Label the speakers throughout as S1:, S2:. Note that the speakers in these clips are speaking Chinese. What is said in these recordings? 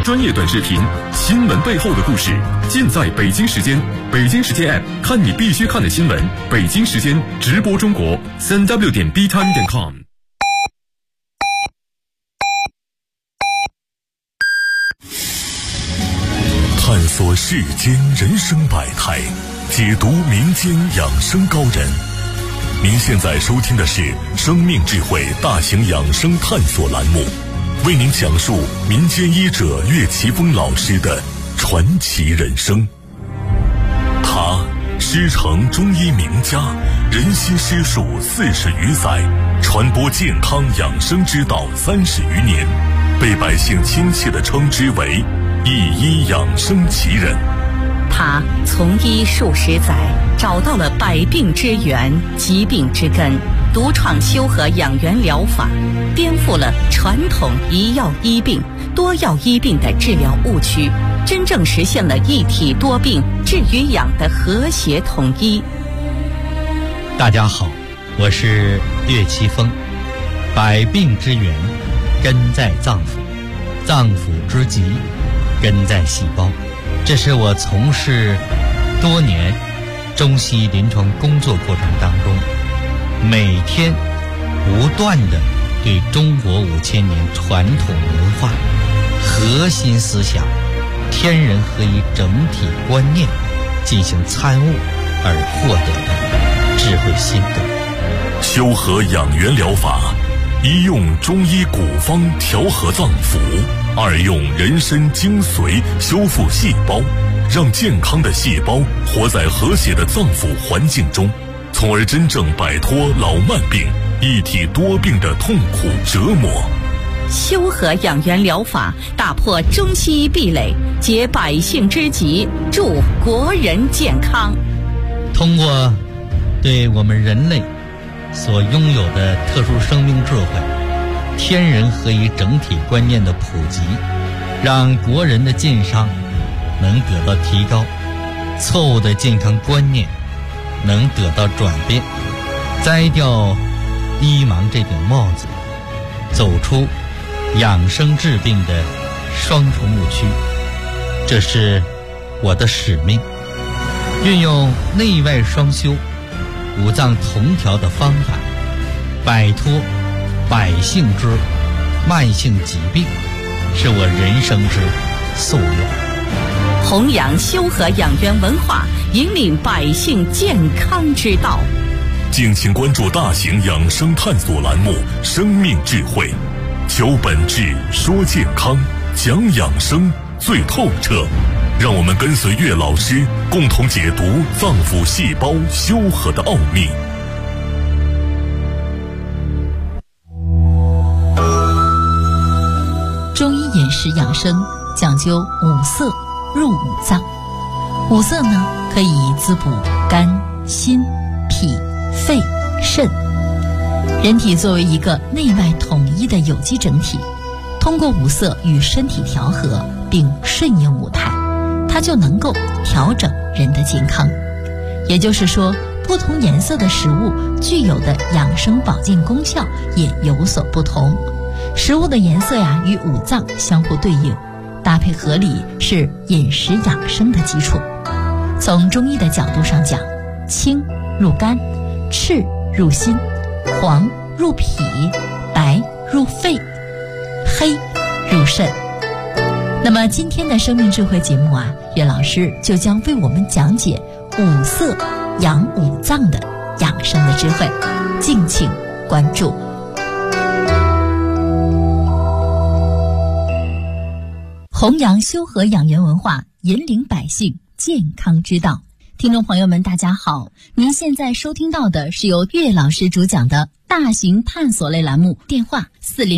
S1: 专业短视频，新闻背后的故事，尽在北京时间。北京时间 App， 看你必须看的新闻。北京时间直播中国，3w.btime.com。
S2: 探索世间人生百态，解读民间养生高人。您现在收听的是生命智慧大型养生探索栏目，为您讲述民间医者岳奇峰老师的传奇人生。他师承中医名家，人心师术40余载，传播健康养生之道30余年，被百姓亲切地称之为一医养生奇人。
S3: 他从医数十载，找到了百病之源、疾病之根，独创修和养元疗法，颠覆了传统一药医病、多药医病的治疗误区，真正实现了一体多病、治与养的和谐统一。
S4: 大家好，我是岳奇峰。百病之源根在脏腑，脏腑之疾根在细胞。这是我从事多年中西临床工作过程当中，每天不断的对中国5000年传统文化核心思想天人合一整体观念进行参悟而获得的智慧心得。
S2: 修和养元疗法，一用中医古方调和脏腑，二用人参精髓修复细胞，让健康的细胞活在和谐的脏腑环境中，从而真正摆脱老慢病、一体多病的痛苦折磨。
S3: 修和养元疗法打破中西医壁垒，解百姓之急，助国人健康。
S4: 通过对我们人类所拥有的特殊生命智慧、天人合一整体观念的普及，让国人的健康能得到提高，错误的健康观念能得到转变，摘掉医盲这顶帽子，走出养生治病的双重误区。这是我的使命，运用内外双修、五脏同调的方法，摆脱百姓之慢性疾病，是我人生之夙愿。
S3: 弘扬修和养元文化，引领百姓健康之道。
S2: 敬请关注大型养生探索栏目《生命智慧》，求本质，说健康，讲养生最透彻。让我们跟随岳老师，共同解读脏腑细胞修和的奥秘。
S5: 中医饮食养生讲究五色入五脏，五色呢可以滋补肝、心、脾、肺、肾。人体作为一个内外统一的有机整体，通过五色与身体调和并顺应五态，它就能够调整人的健康。也就是说，不同颜色的食物具有的养生保健功效也有所不同。食物的颜色与五脏相互对应，搭配合理是饮食养生的基础。从中医的角度上讲，青入肝，赤入心，黄入脾，白入肺，黑入肾。那么今天的生命智慧节目岳老师就将为我们讲解五色养五脏的养生的智慧，敬请关注。弘扬修和养元文化，引领百姓健康之道。听众朋友们大家好，您现在收听到的是由岳老师主讲的大型探索类栏目，电话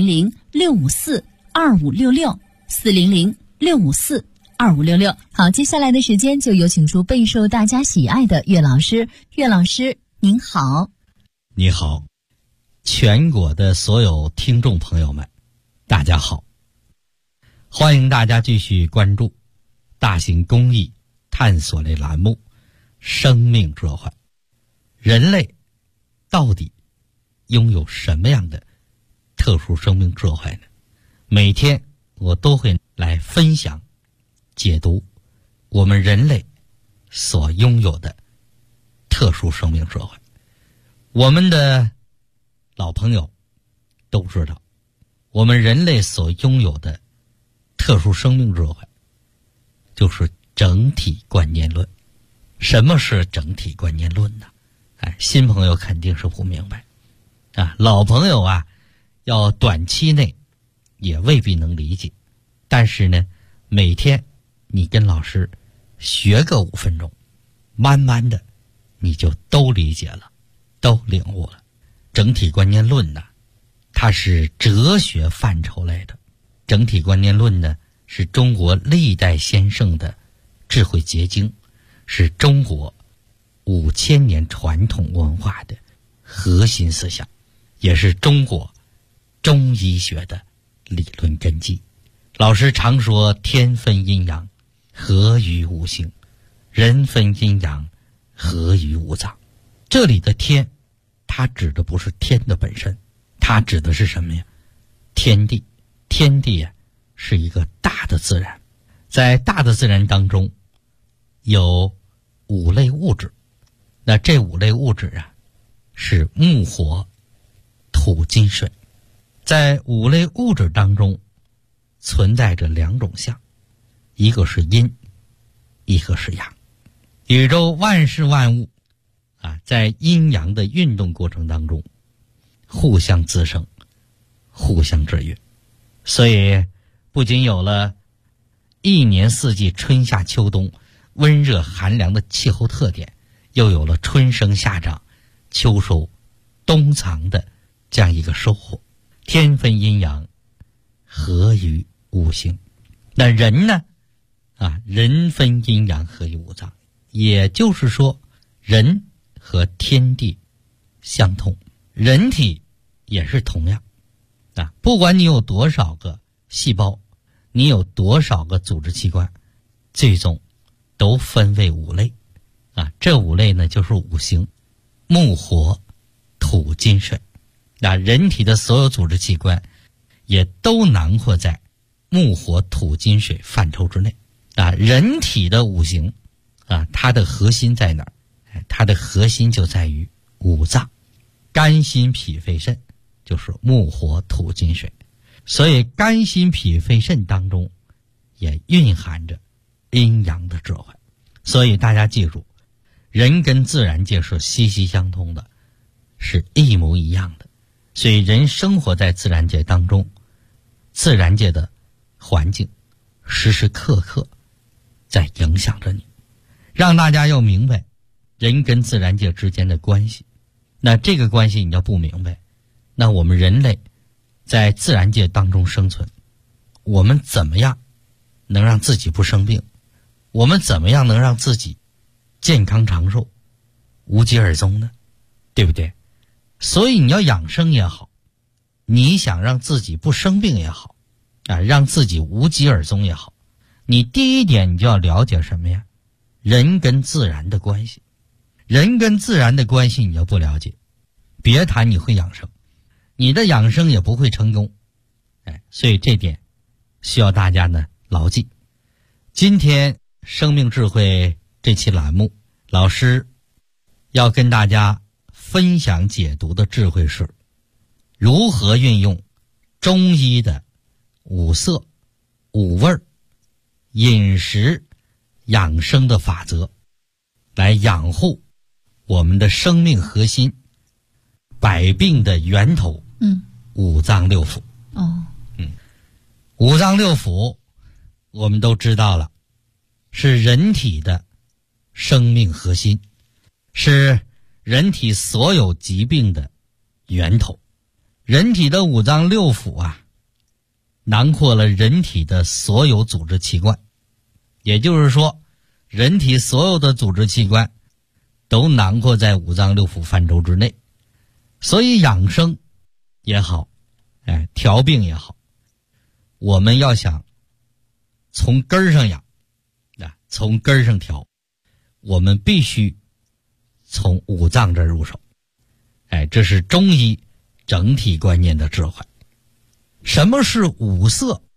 S5: 400-654-2566 400-654-2566。好，接下来的时间就有请出备受大家喜爱的岳老师。岳老师您好。
S4: 你好，全国的所有听众朋友们大家好，欢迎大家继续关注大型公益探索类栏目生命智慧。人类到底拥有什么样的特殊生命智慧呢？每天我都会来分享解读我们人类所拥有的特殊生命智慧。我们的老朋友都知道，我们人类所拥有的特殊生命智慧就是整体观念论。什么是整体观念论呢？新朋友肯定是不明白老朋友要短期内也未必能理解，但是呢，每天你跟老师学个5分钟，慢慢的你就都理解了，都领悟了。整体观念论呢，它是哲学范畴类的。整体观念论呢，是中国历代先圣的智慧结晶，是中国5000年传统文化的核心思想，也是中国中医学的理论根基。老师常说天分阴阳，合于五行；人分阴阳，合于五脏。这里的天，它指的不是天的本身，它指的是什么呀？天地。天地是一个大的自然，在大的自然当中有5类物质，那这5类物质是木火土金水。在5类物质当中存在着2种相，一个是阴，一个是阳。宇宙万事万物在阴阳的运动过程当中互相滋生，互相制约。所以不仅有了一年四季春夏秋冬温热寒凉的气候特点，又有了春生夏长秋收冬藏的这样一个收获。天分阴阳，合于五行。那人呢人分阴阳，合于五脏。也就是说，人和天地相通，人体也是同样不管你有多少个细胞，你有多少个组织器官，最终都分为5类这5类呢，就是五行：木火土金水。人体的所有组织器官也都囊括在木火土金水范畴之内人体的五行它的核心在哪儿？它的核心就在于五脏，肝心脾肺肾就是木火土金水。所以肝心脾肺肾当中也蕴含着阴阳的智慧。所以大家记住，人跟自然界是息息相通的，是一模一样的。所以人生活在自然界当中，自然界的环境时时刻刻在影响着你，让大家要明白人跟自然界之间的关系。那这个关系你要不明白，那我们人类在自然界当中生存，我们怎么样能让自己不生病？我们怎么样能让自己健康长寿、无疾而终呢？对不对？所以你要养生也好，你想让自己不生病也好让自己无疾而终也好，你第一点你就要了解什么呀？人跟自然的关系。人跟自然的关系你要不了解，别谈你会养生，你的养生也不会成功。所以这点需要大家呢牢记。今天生命智慧这期栏目，老师要跟大家分享解读的智慧是如何运用中医的5色、5味、饮食养生的法则，来养护我们的生命核心，百病的源头五脏六腑。五脏六腑我们都知道了，是人体的生命核心，是人体所有疾病的源头。人体的五脏六腑囊括了人体的所有组织器官，也就是说人体所有的组织器官都囊括在五脏六腑范畴之内。所以养生也好调病也好，我们要想从根上养从根上调，我们必须从五脏这儿入手。这是中医整体观念的智慧。什么是五色？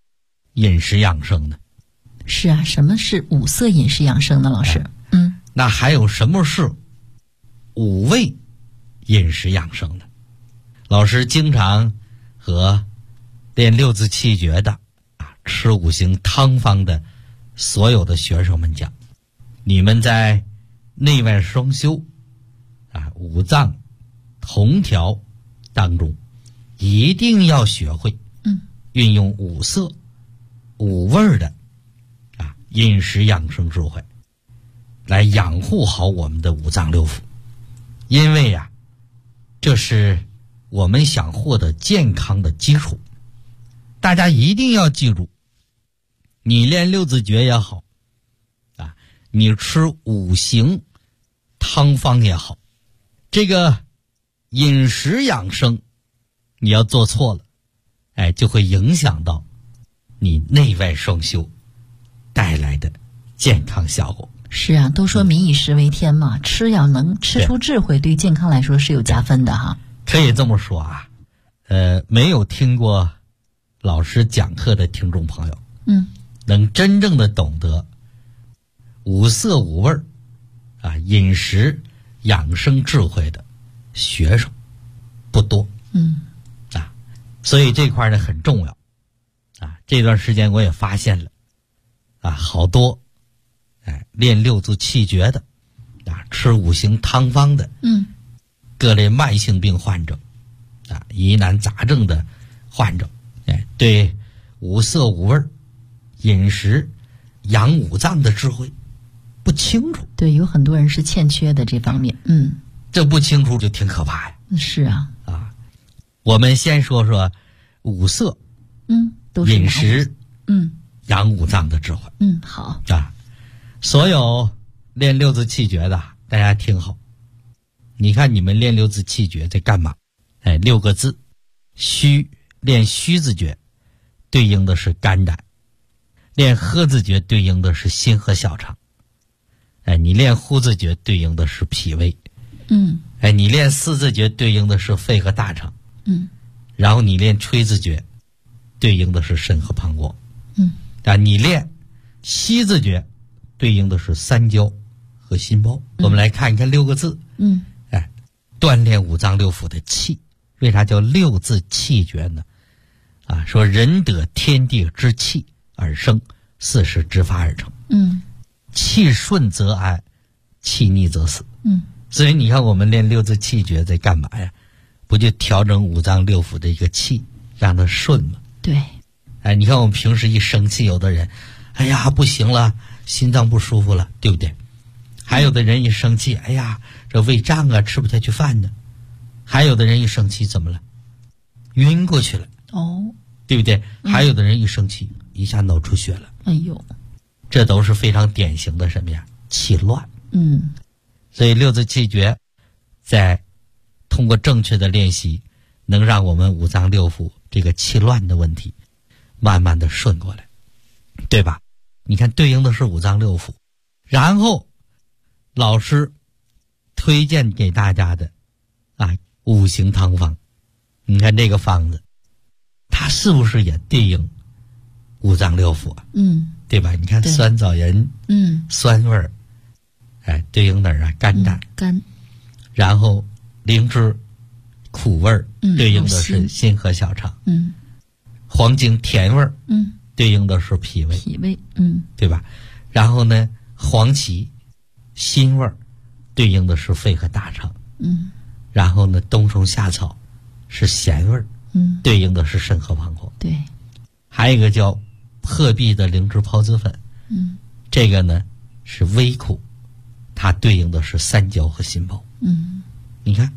S4: 饮食养生呢？
S5: 是啊，什么是五色饮食养生呢？老师，
S4: 那还有什么是五味饮食养生呢？老师经常和练六字气诀的吃五行汤方的所有的学生们讲，你们在内外双修五脏同调当中，一定要学会运用五色五味的饮食养生智慧，来养护好我们的五脏六腑。因为这是我们想获得健康的基础。大家一定要记住，你练六字诀也好你吃五行汤方也好，这个饮食养生你要做错了，就会影响到你内外双修带来的健康效果。
S5: 是啊，都说民以食为天嘛，吃要能吃出智慧，对健康来说是有加分的哈。
S4: 可以这么说没有听过老师讲课的听众朋友，能真正的懂得五色五味饮食养生智慧的学生不多，所以这块呢很重要这段时间我也发现了好多练六字气诀的吃五行汤方的各类慢性病患者疑难杂症的患者对五色五味饮食养五脏的智慧不清楚。
S5: 对，有很多人是欠缺的这方面。
S4: 这不清楚就挺可怕呀。
S5: 是啊。
S4: 我们先说说五色
S5: 都是
S4: 饮食养五脏的智慧。
S5: 好
S4: 所有练六字气诀的大家听好，你看你们练六字气诀在干嘛？6个字，练虚字诀对应的是肝胆，练喝字诀对应的是心和小肠，你练呼字诀对应的是脾胃，你练四字诀对应的是肺和大肠，然后你练吹字诀对应的是肾和膀胱，你练息字诀对应的是三焦和心包。我们来看一看6个字，锻炼五脏六腑的气。为啥叫六字气诀呢？说人得天地之气而生，40之发而成。气顺则安，气逆则死。所以你看我们练六字气诀在干嘛呀？不就调整五脏六腑的一个气，让它顺吗？
S5: 对。
S4: 你看我们平时一生气，有的人哎呀不行了，心脏不舒服了，对不对？还有的人一生气，哎呀这胃胀吃不下去饭呢。还有的人一生气怎么了？晕过去了，对不对？还有的人一生气一下脑出血了，
S5: 哎呦，
S4: 这都是非常典型的什么呀？气乱。所以六字气诀在通过正确的练习，能让我们五脏六腑这个气乱的问题慢慢的顺过来，对吧？你看对应的是五脏六腑，然后老师推荐给大家的五行汤方，你看这个方子它是不是也对应五脏六腑对吧？你看酸枣仁酸味儿对应哪儿肝胆
S5: 肝，
S4: 然后灵芝苦味儿对应的是心和小肠黄精甜味儿对应的是脾胃对吧？然后呢黄芪辛味儿对应的是肺和大肠然后呢冬虫夏草是咸味儿对应的是肾和膀胱。
S5: 对。
S4: 还有一个叫鹤壁的灵芝孢子粉这个呢是微苦，它对应的是三焦和心包你看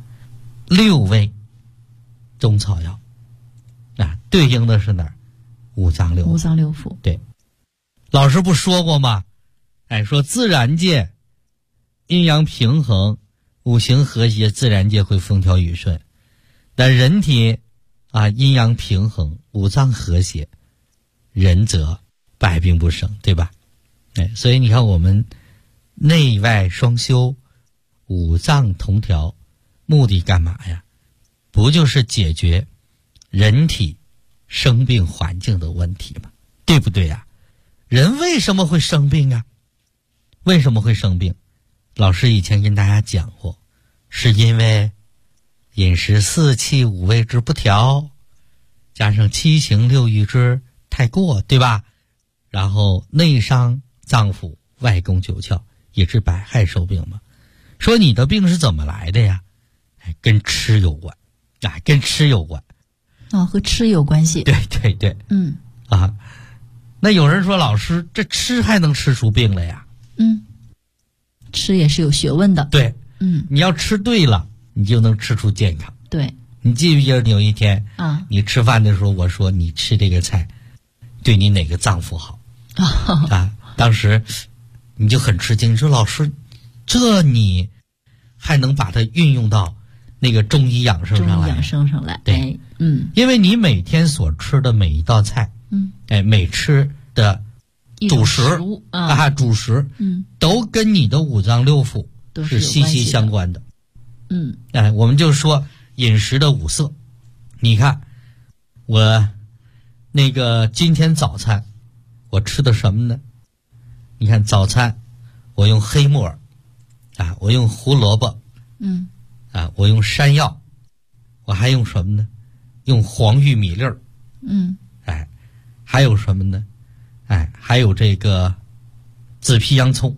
S4: 6味中草药对应的是哪儿？五脏六腑。对，老师不说过吗？说自然界阴阳平衡，五行和谐，自然界会风调雨顺。但人体阴阳平衡，五脏和谐，人则百病不生，对吧？所以你看我们内外双修，五脏同调，目的干嘛呀？不就是解决人体生病环境的问题吗？ 对不对呀？人为什么会生病啊？为什么会生病？老师以前跟大家讲过，是因为饮食4气5味之不调，加上7情6欲之太过，对吧？然后内伤脏腑，外攻九窍，以致百害受病嘛。说你的病是怎么来的呀？跟吃有关，跟吃有关。
S5: 和吃有关系。
S4: 对对对，那有人说老师，这吃还能吃出病来呀？
S5: 吃也是有学问的。
S4: 对，你要吃对了，你就能吃出健康。
S5: 对，
S4: 你记不记得有一天你吃饭的时候，我说你吃这个菜，对你哪个脏腑好？当时你就很吃惊，说老师，这你还能把它运用到那个中医养生上来？
S5: 中医养生上来，
S4: 对，因为你每天所吃的每一道菜，每吃的主食主食，都跟你的五脏六腑是息息相关的。我们就说饮食的五色，你看我那个今天早餐我吃的什么呢？你看早餐我用黑木耳我用胡萝卜，我用山药，我还用什么呢？用黄玉米粒儿，还有什么呢？还有这个紫皮洋葱。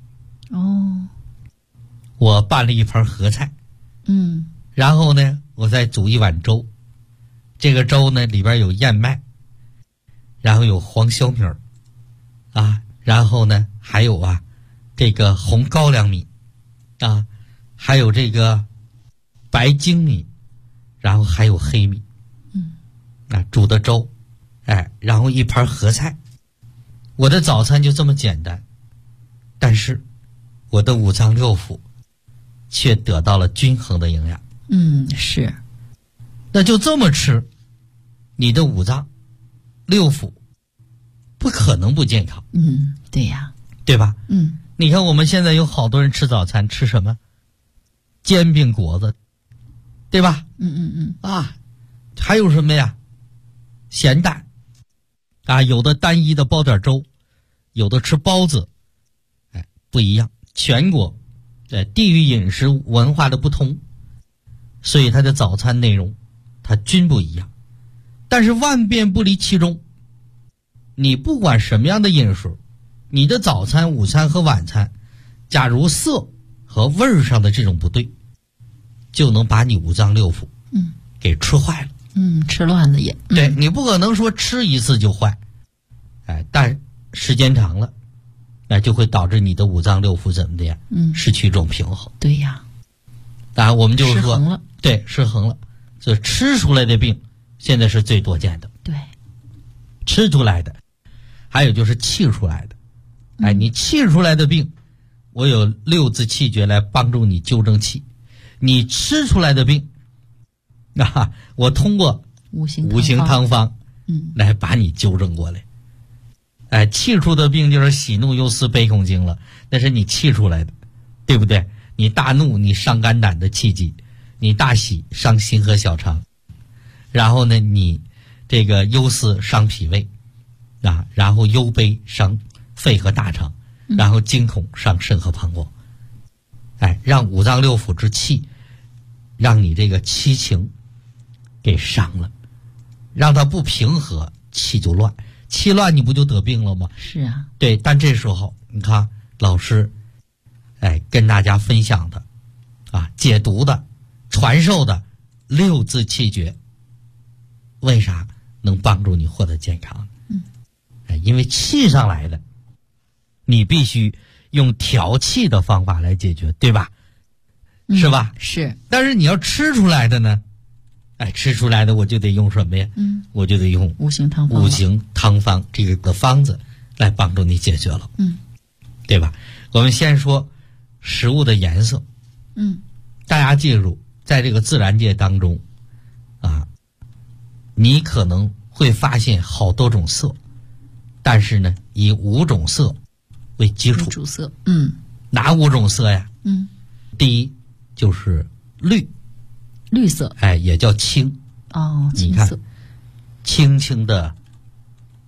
S4: 我拌了一盘合菜，然后呢，我再煮一碗粥。这个粥呢，里边有燕麦，然后有黄小米儿，然后呢，还有这个红高粱米，还有这个白粳米，然后还有黑米，煮的粥，然后一盘合菜。我的早餐就这么简单，但是我的五脏六腑却得到了均衡的营养。
S5: 是。
S4: 那就这么吃，你的五脏六腑不可能不健康。
S5: 对呀，
S4: 对吧？你看我们现在有好多人吃早餐吃什么？煎饼果子，对吧？还有什么呀？咸蛋有的单一的包点粥，有的吃包子，不一样。全国地域饮食文化的不同，所以它的早餐内容它均不一样。但是万变不离其中，你不管什么样的饮食，你的早餐、午餐和晚餐，假如色和味儿上的这种不对，就能把你五脏六腑给吃坏了。
S5: 吃乱了也。
S4: 对，你不可能说吃一次就坏，但时间长了，就会导致你的五脏六腑怎么的呀？失去一种平衡。
S5: 对呀。
S4: 当然我们就是说
S5: 失衡了。
S4: 对，失衡了。所以吃出来的病现在是最多见的。
S5: 对，
S4: 吃出来的，还有就是气出来的。你气出来的病，我有6字气诀来帮助你纠正气。你吃出来的病，我通过五行汤方来把你纠正过来。气出的病就是喜怒忧思悲恐惊了，那是你气出来的，对不对？你大怒，你伤肝胆的气机；你大喜，伤心和小肠。然后呢，你这个忧思伤脾胃，然后忧悲伤肺和大肠，然后惊恐伤肾和膀胱。让五脏六腑之气，让你这个七情给伤了，让它不平和，气就乱。气乱你不就得病了吗？
S5: 是啊。
S4: 对，但这时候你看老师跟大家分享的解读的传授的6字气诀，为啥能帮助你获得健康？因为气上来的，你必须用调气的方法来解决，对吧？是吧？
S5: 是。
S4: 但是你要吃出来的呢，吃出来的我就得用什么呀？我就得用
S5: 五行
S4: 汤方这个的方子来帮助你解决了。对吧？我们先说食物的颜色。大家记住，在这个自然界当中你可能会发现好多种色，但是呢，以5种色为基础。
S5: 主色。
S4: 哪5种色呀？第一就是绿色，也叫青。
S5: 青色。
S4: 轻轻的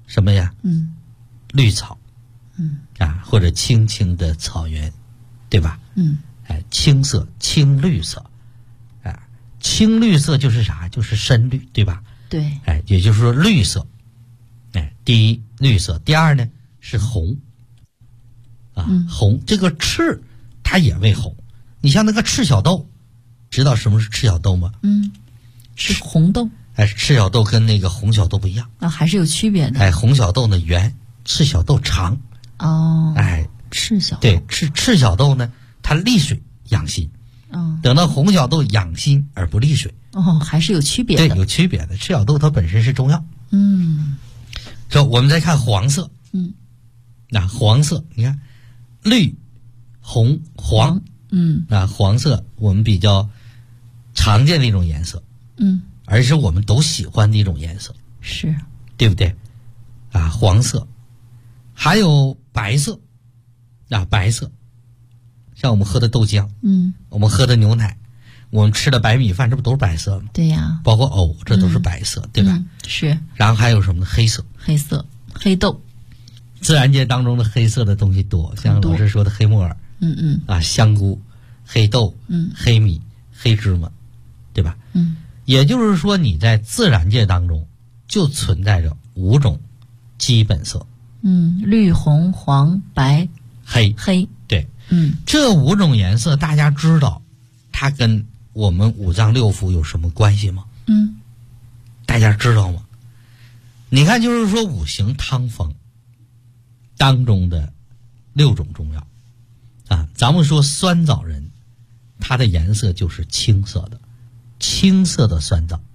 S4: 什么呀？绿草，或者青青的草原，对吧？青色、青绿色，青绿色就是啥？就是深绿，对吧？
S5: 对，
S4: 也就是说绿色，第一绿色，第二呢是红，红这个赤它也为红。你像那个赤小豆，知道什么是赤小豆吗？
S5: 是红豆。
S4: 赤小豆跟那个红小豆不一样
S5: 还是有区别的。
S4: 红小豆呢圆，赤小豆长。
S5: 赤小豆
S4: 对，赤小豆呢，它利水养心。等到红小豆养心而不利水。
S5: 还是有区别的。
S4: 对，有区别的。赤小豆它本身是中药。说我们再看黄色。那黄色，你看绿、红、黄。黄色我们比较常见的一种颜色。而是我们都喜欢的一种颜色。
S5: 是，
S4: 对不对？黄色，还有白色。白色，像我们喝的豆浆，我们喝的牛奶，我们吃的白米饭，这不都是白色吗？
S5: 对呀，
S4: 包括藕，这都是白色，对吧？
S5: 是。
S4: 然后还有什么呢？黑色，
S5: 黑豆。
S4: 自然界当中的黑色的东西多，像老师说的黑木耳，香菇、黑豆，黑米、黑芝麻，对吧？也就是说，你在自然界当中就存在着5种基本色。
S5: 绿、红、黄、白、
S4: 黑。对。这5种颜色，大家知道它跟我们五脏六腑有什么关系吗？大家知道吗？你看，就是说五行汤方当中的6种中药咱们说酸枣仁，它的颜色就是青色的。青色的酸枣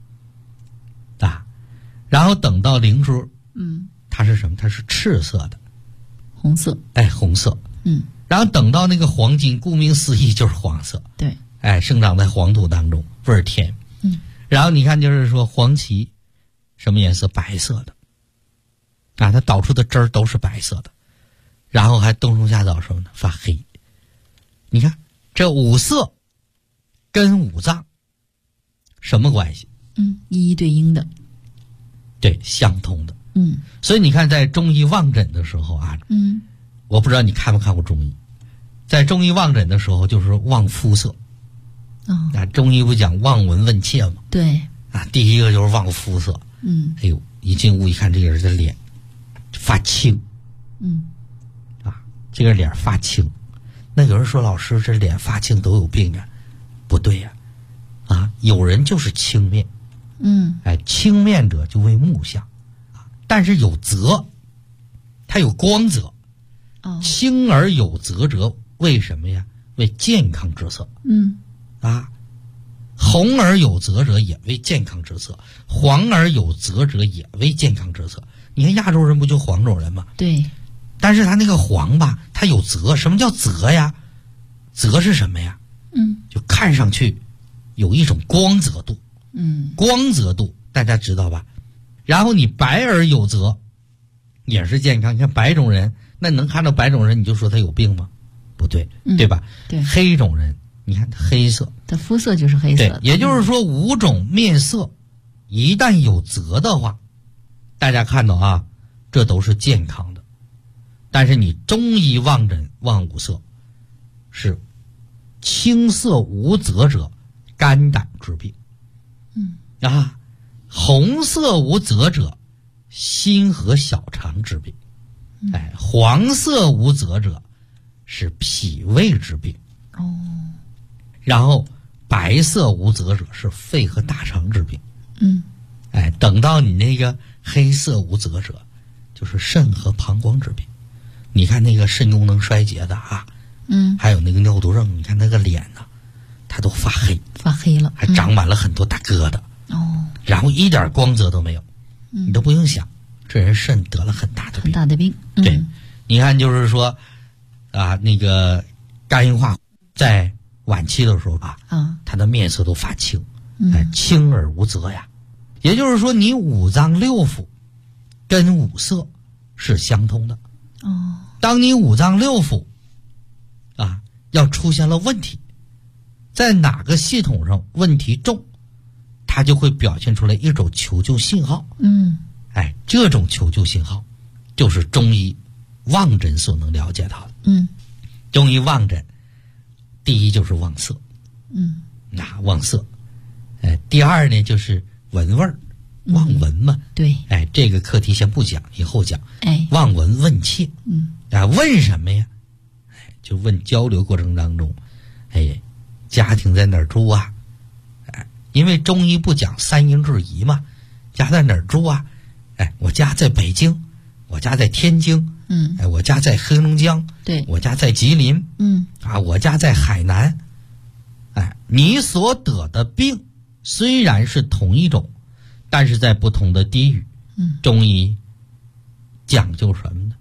S4: 然后等到灵珠，它是什么？它是赤色的，
S5: 红色。
S4: 红色。然后等到那个黄金，顾名思义就是黄色。
S5: 对。
S4: 生长在黄土当中，味儿甜。然后你看，就是说黄芪什么颜色？白色的它导出的汁儿都是白色的。然后还冬虫夏草什么的发黑。你看这5色跟五脏什么关系？
S5: 一一对应的。
S4: 对，相通的。所以你看，在中医望诊的时候我不知道你看没看过中医，在中医望诊的时候就是望肤色。中医不讲望闻问切吗？
S5: 对。
S4: 第一个就是望肤色。一进屋一看，这个人的脸发青。这个脸发青。那有人说，老师，这脸发青都有病啊？不对呀。有人就是青面。青面者就为木相。但是有泽，它有光泽。青而有泽者为什么呀？为健康之色。红而有泽者也为健康之色，黄而有泽者也为健康之色。你看亚洲人不就黄种人吗？
S5: 对。
S4: 但是他那个黄吧，它有泽。什么叫泽呀？泽是什么呀？就看上去有一种光泽度。光泽度大家知道吧？然后你白而有泽也是健康。你看白种人，那能看到白种人你就说他有病吗？不对，对吧？
S5: 对。
S4: 黑种人，你看黑色，
S5: 他肤色就是黑色的。
S4: 对，也就是说5种面色一旦有泽的话，大家看到这都是健康的。但是你中医望诊望5色，是青色无泽者肝胆之病。红色无泽者心和小肠之病。黄色无泽者是脾胃之病。然后白色无泽者是肺和大肠之病。等到你那个黑色无泽者就是肾和膀胱之病。你看那个肾功能衰竭的还有那个尿毒症，你看那个脸它都发黑
S5: 了，
S4: 还长满了很多大疙瘩。然后一点光泽都没有。你都不用想，这人肾得了很大的病。对，你看就是说那个肝硬化在晚期的时候他的面色都发青。青而无泽呀。也就是说，你五脏六腑跟五色是相通的。当你五脏六腑要出现了问题，在哪个系统上问题重，它就会表现出来一种求救信号。 这种求救信号就是中医望诊所能了解到的。中医望诊第一就是望色，望色。第二呢就是闻味儿，望闻嘛。
S5: 对。
S4: 这个课题先不讲，以后讲。望闻问切。问什么呀？就问交流过程当中，家庭在哪儿住啊？因为中医不讲三阴质疑嘛，家在哪儿住啊？我家在北京，我家在天津，我家在黑龙江，
S5: 对，
S4: 我家在吉林，我家在海南。你所得的病虽然是同一种，但是在不同的地域，中医讲究什么呢？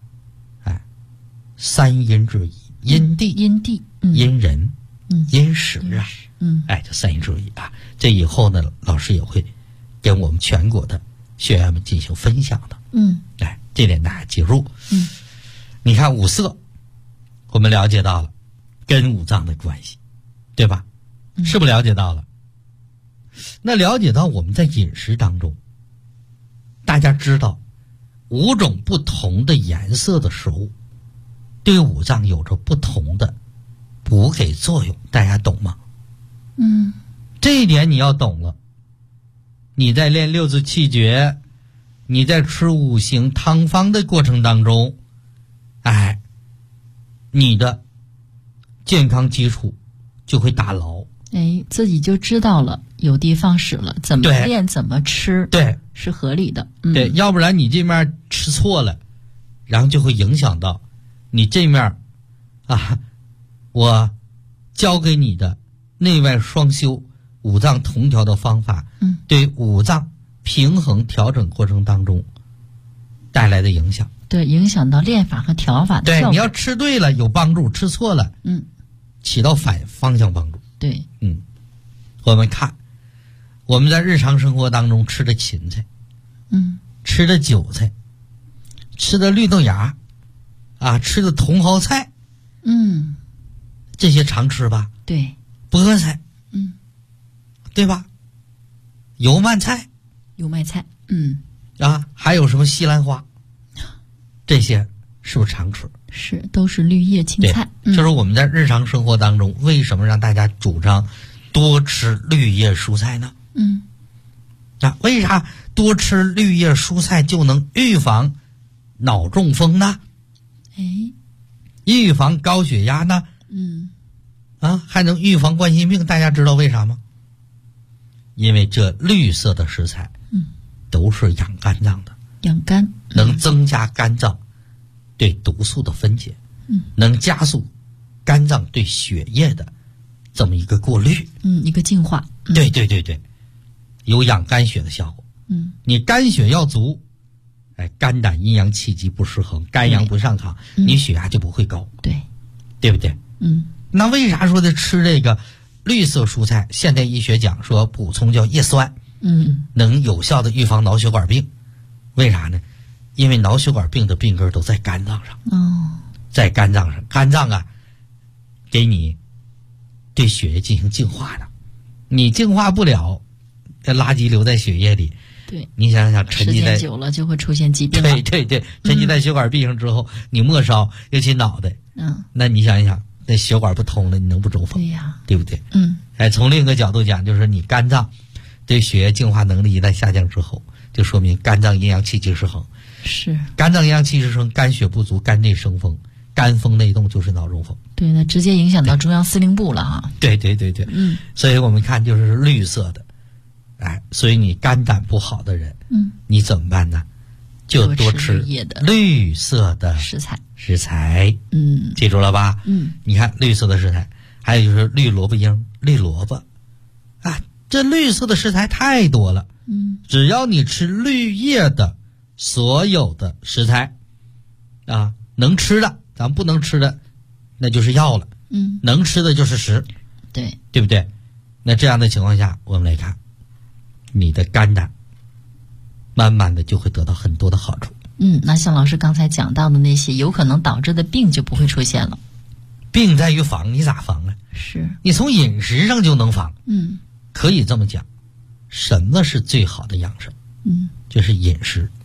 S4: 三阴质疑，阴地、阴人、阴时啊，就三阴质疑啊。这以后呢，老师也会跟我们全国的学员们进行分享的。这点大家记住。你看五色，我们了解到了跟五脏的关系，对吧？是不是了解到了？那了解到我们在饮食当中，大家知道5种不同的颜色的食物对五脏有着不同的补给作用，大家懂吗？这一点你要懂了，你在练六字气诀，你在吃五行汤方的过程当中，你的健康基础就会打牢。
S5: 自己就知道了，有的放矢了，怎么练怎么吃，
S4: 对，
S5: 是合理的。
S4: 对，要不然你这面吃错了，然后就会影响到你这面我教给你的内外双修、五脏同调的方法，对五脏平衡调整过程当中带来的影响，
S5: 对，影响到练法和调法的效果。
S4: 对，你要吃对了有帮助，吃错了，起到反方向帮助。
S5: 对，
S4: 我们看我们在日常生活当中吃的芹菜，吃的韭菜，吃的绿豆芽，吃的茼蒿菜，这些常吃吧？
S5: 对，
S4: 菠菜，对吧？油麦菜，还有什么西兰花，这些是不是常吃？
S5: 是，都是绿叶青菜。
S4: 就是我们在日常生活当中，为什么让大家主张多吃绿叶蔬菜呢？为啥多吃绿叶蔬菜就能预防脑中风呢？预防高血压呢？还能预防冠心病，大家知道为啥吗？因为这绿色的食材，都是养肝脏的，
S5: 养肝，
S4: 能增加肝脏对毒素的分解，能加速肝脏对血液的这么一个过滤，
S5: 一个净化。
S4: 对，有养肝血的效果。你肝血要足，肝胆阴阳气机不失衡，肝阳不上亢，你血压就不会高。对不对？那为啥说的吃这个绿色蔬菜？现代医学讲说补充叫叶酸，能有效的预防脑血管病。为啥呢？因为脑血管病的病根都在肝脏上。在肝脏上，肝脏给你对血液进行净化的，你净化不了，这垃圾留在血液里。
S5: 对，
S4: 你想想，沉积在
S5: 时间久了就会出现疾病。
S4: 对，沉积在血管壁上之后，你末梢又起脑袋，那你想一想，那血管不通了，你能不中风？
S5: 对呀，
S4: 对不对？从另一个角度讲，就是你肝脏对血液净化能力一旦下降之后，就说明肝脏阴阳气机失衡。
S5: 是，
S4: 肝脏阴阳气失衡，肝血不足，肝内生风，肝风内动就是脑中风。
S5: 对，那直接影响到中央司令部了哈。
S4: 对，所以我们看就是绿色的，所以你肝胆不好的人，你怎么办呢？就多吃绿色的食材。记住了吧？你看绿色的食材，还有就是绿萝卜缨、绿萝卜，这绿色的食材太多了。只要你吃绿叶的所有的食材，能吃的，咱不能吃的，那就是药了。能吃的就是食，对不对？那这样的情况下，我们来看，你的肝胆慢慢的就会得到很多的好处。
S5: 那像老师刚才讲到的那些有可能导致的病就不会出现了。
S4: 病在于防，你咋防啊？
S5: 是
S4: 你从饮食上就能防。可以这么讲，什么是最好的养生？就是饮食。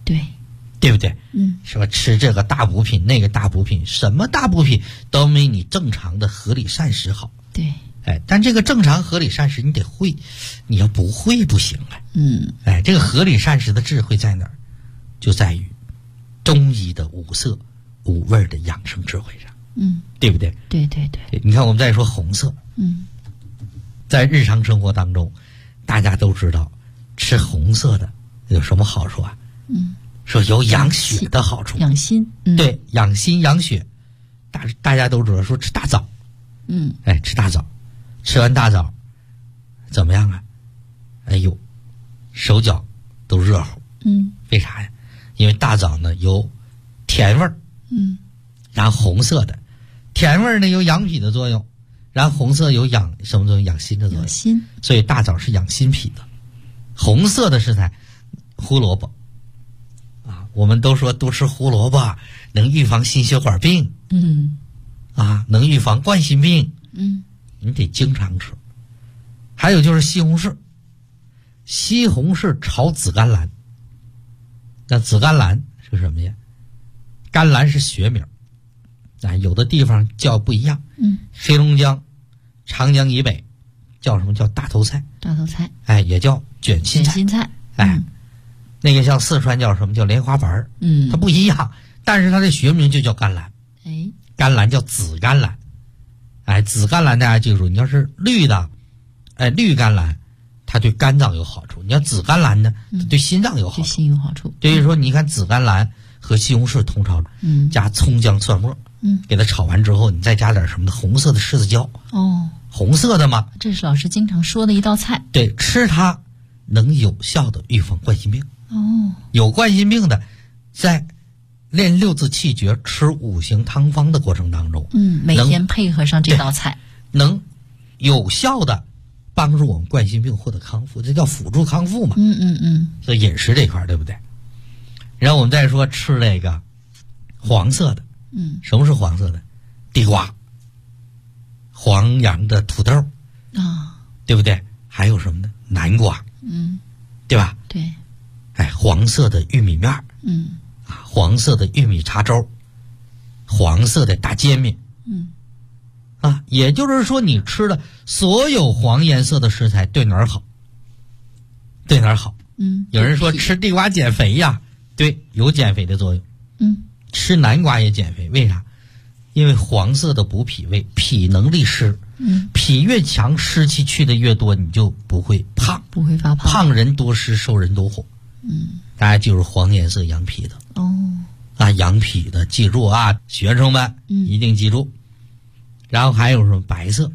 S4: 对不对？说吃这个大补品那个大补品，什么大补品都没你正常的合理膳食好。
S5: 对，
S4: 但这个正常合理膳食你得会，你要不会不行啊。这个合理膳食的智慧在哪儿？就在于中医的五色五味的养生智慧上。对不对？
S5: 对。
S4: 你看我们再说红色，在日常生活当中，大家都知道吃红色的有什么好处啊？说有养血的好处，
S5: 养心。
S4: 对，养心养血。大家都知道说吃大枣，吃大枣，吃完大枣怎么样啊？哎呦，手脚都热乎。为啥呀？因为大枣呢有甜味儿，然后红色的甜味儿呢有养脾的作用，然后红色有养什么作用？养心的作用。
S5: 养心。
S4: 所以大枣是养心脾的。红色的食材，胡萝卜啊，我们都说多吃胡萝卜能预防心血管病，能预防冠心病，你得经常吃。还有就是西红柿，西红柿炒紫甘蓝。那紫甘蓝是什么呀？甘蓝是学名，有的地方叫不一样。黑龙江、长江以北叫什么？叫大头菜。
S5: 大头菜。
S4: 也叫卷心菜。
S5: 卷心菜。
S4: 那个像四川叫什么？叫莲花白。它不一样，但是它的学名就叫甘蓝。甘蓝叫紫甘蓝。紫甘蓝大家记住，你要是绿的，绿甘蓝它对肝脏有好处，你要紫甘蓝呢，它对心脏有好处。
S5: 对心有好处。
S4: 所以说你看紫甘蓝和西红柿同炒，加葱姜蒜末，给它炒完之后，你再加点什么的红色的柿子椒。红色的嘛，
S5: 这是老师经常说的一道菜。
S4: 对，吃它能有效的预防冠心病。有冠心病的，在练六字气诀、吃五行汤方的过程当中，
S5: 每天配合上这道菜，
S4: 能有效的帮助我们冠心病获得康复，这叫辅助康复嘛。所以饮食这块对不对？然后我们再说吃那个黄色的，什么是黄色的？地瓜、黄杨的土豆对不对？还有什么呢？南瓜，对吧？
S5: 对。
S4: 黄色的玉米面，黄色的玉米碴粥，黄色的大煎饼，也就是说你吃的所有黄颜色的食材对哪儿好？对哪儿好？有人说吃地瓜减肥呀，对，有减肥的作用。吃南瓜也减肥，为啥？因为黄色的补脾胃，脾能利湿，脾越强，湿气去的越多，你就不会胖，
S5: 不会发胖。
S4: 胖人多湿，瘦人多火。大家记住黄颜色养脾的。养脾的记住啊，学生们一定记住。然后还有什么白色？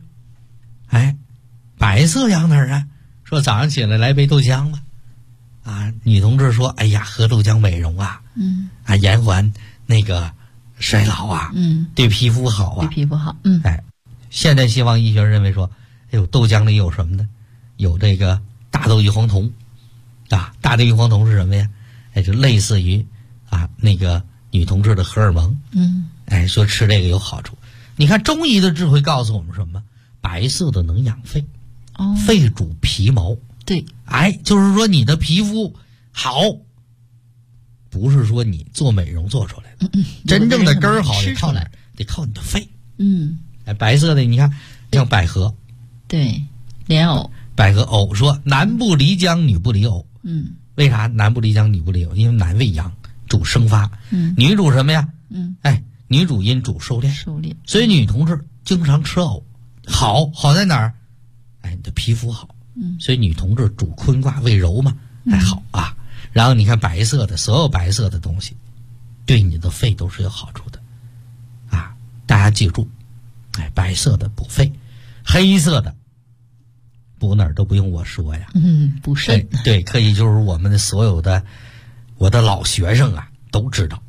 S4: 白色养哪儿啊？说早上起来来杯豆浆吧。女同志说，哎呀，喝豆浆美容啊，延缓那个衰老啊，对皮肤好啊，
S5: 对皮肤好。
S4: 现代西方医学认为说，豆浆里有什么呢？有这个大豆异黄酮。大豆异黄酮是什么呀？就类似于那个女同志的荷尔蒙。说吃这个有好处。你看中医的智慧告诉我们什么？白色的能养肺，肺主皮毛。
S5: 对，
S4: 就是说你的皮肤好，不是说你做美容做出来的，真正的根儿好得靠哪儿？得靠你的肺。白色的你看像百合，
S5: 对，莲藕。
S4: 百合藕说男不离姜，女不离藕。为啥男不离姜，女不离藕？因为男为阳，主生发，女主什么呀？女主阴，主收敛。所以女同志经常吃藕，好在哪儿？你的皮肤好。所以女同志主坤卦，为柔嘛，好啊。然后你看白色的，所有白色的东西，对你的肺都是有好处的大家记住，白色的补肺，黑色的补哪儿都不用我说呀。
S5: 补肾。
S4: 对，可以就是我们的所有的我的老学生都知道，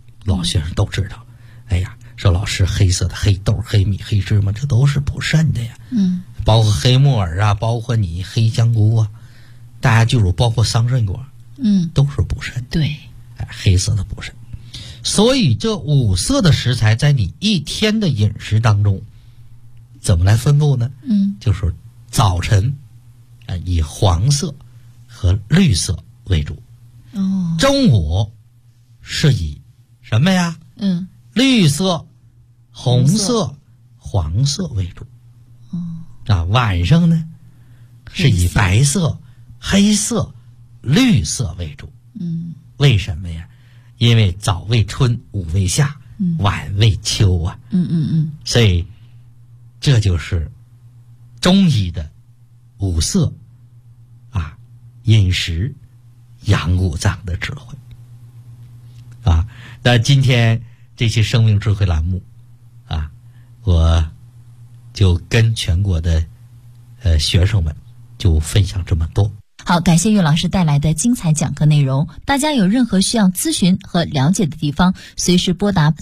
S4: 说老师黑色的黑豆、黑米、黑芝麻，这都是补肾的呀。包括黑木耳包括你黑香菇大家记住，包括桑葚果，都是补肾。
S5: 对，
S4: 黑色的补肾。所以这五色的食材在你一天的饮食当中怎么来分布呢？就是早晨以黄色和绿色为主，中午是以什么呀？绿色、红色、黄色为主。晚上呢是以白色、黑色、绿色为主。为什么呀？因为早为春，午为夏，晚为秋啊。所以这就是中医的五色啊，饮食养五脏的智慧啊。那今天这期生命智慧栏目啊，我就跟全国的学生们就分享这么多。
S5: 好，感谢岳老师带来的精彩讲课内容。大家有任何需要咨询和了解的地方，随时拨打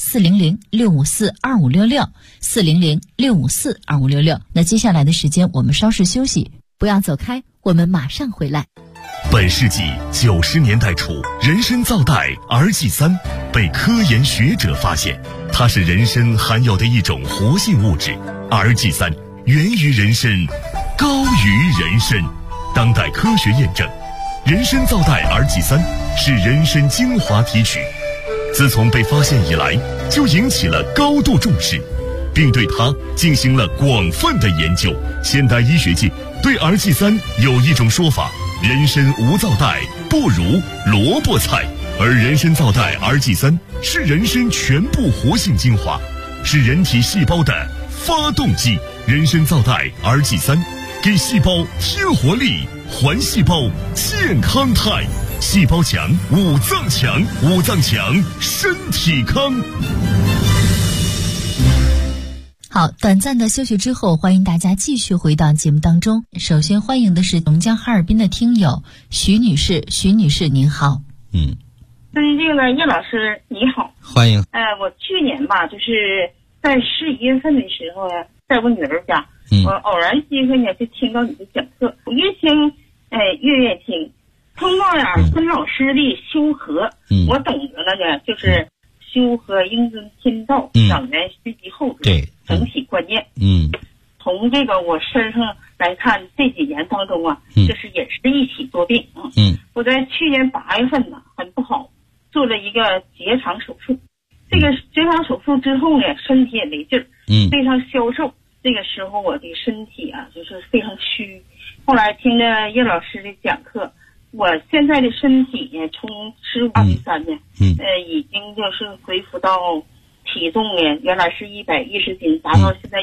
S5: 400-654-2566，400-654-2566。那接下来的时间我们稍事休息，不要走开，我们马上回来。
S2: 本世纪90年代初，人参皂苷 RG3 被科研学者发现，它是人参含有的一种活性物质。RG3 源于人参，高于人参。当代科学验证，人参皂苷 RG3 是人参精华提取，自从被发现以来，就引起了高度重视，并对它进行了广泛的研究。现代医学界对 RG3 有一种说法：人参无皂苷不如萝卜菜，而人参皂苷 RG3 是人参全部活性精华，是人体细胞的发动机。人参皂苷 RG3 给细胞添活力，还细胞健康态，细胞强，五脏强，五脏强，身体康。
S5: 好，短暂的休息之后，欢迎大家继续回到节目当中。首先欢迎的是龙江哈尔滨的听友徐女士，徐女士您好。
S6: 这个叶老师你好，
S4: 欢迎。
S6: 我去年吧，就是在11月份的时候呢，在我女儿家，我偶然机会呢就听到你的讲课，我越听越听，通过孙老师的修和，我懂得了呢，就是修和应遵天道，养元虚极后者，整体观念。从这个我身上来看，这几年当中啊，就是也是一起多病啊。我在去年8月份呢，很不好，做了一个结肠手术。这个结肠手术之后呢，身体也没劲儿，非常消瘦。这个时候我的身体啊，就是非常虚。后来听着叶老师的讲课，我现在的身体呢，从15-23呢，已经就是恢复到体重呢，原来是110斤，达到现在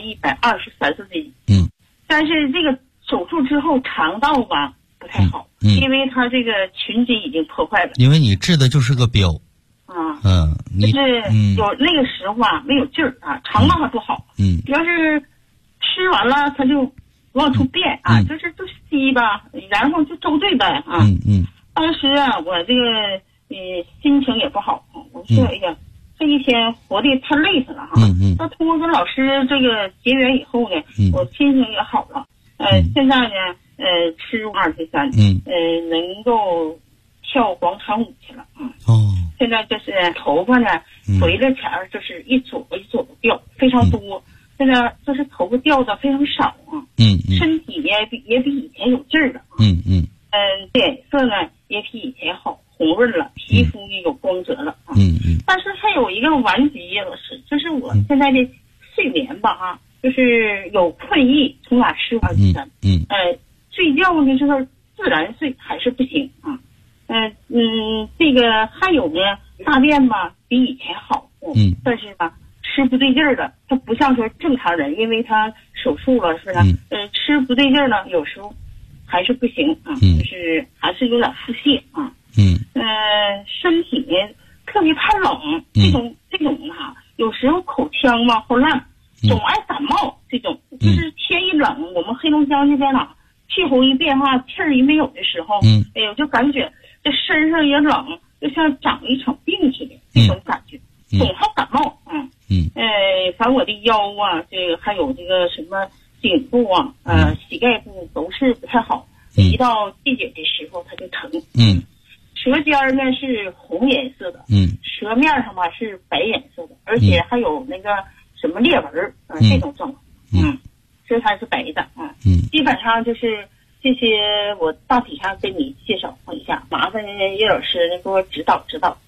S6: 123斤。但是这个手术之后，肠道吧不太好，因为它这个群筋已经破坏了。
S4: 因为你治的就是个标。
S6: 就是有那个时候啊，没有劲儿啊，肠道还不好。要是吃完了，它就往出便啊，就是就吸吧，然后就周对呗啊。当时啊，我这个心情也不好，我说哎呀，这一天活得太累死了哈。那通过跟老师这个结缘以后呢，我心情也好了。现在呢，吃23，能够跳广场舞去了。现在就是头发呢，回了前儿就是一撮一撮的掉，非常多。现在就是头发掉的非常少啊。身体呢也比以前有劲儿了。脸色呢也比以前好，红润了，皮肤也有光泽了啊。但是还有一个顽疾呀，老师，就是我现在的睡眠吧啊，就是有困意，从哪吃23。睡觉呢就是自然睡还是不行啊。这个还有呢，大便吧比以前好，但是吧吃不对劲儿了，它不像说正常人，因为他手术了是吧？吃不对劲儿了，有时候还是不行啊，就是还是有点腹泻啊。身体呢特别怕冷，这种哈，有时候口腔吧好烂，总爱感冒，这种就是天一冷，我们黑龙江这边啊，气候一变化，气儿一没有的时候，哎呦就感觉这身上也冷，就像长了一场病似的，这种感觉，总好感冒。反正我的腰啊，这个还有这个什么颈部啊，膝盖部都是不太好，一到季节的时候它就疼。舌尖呢是红颜色的，舌面上吧是白颜色的，而且还有那个什么裂纹这种状况。这才是白的啊。基本上就是这些，我大体上跟你介绍一下，麻烦叶老师给我指导指导。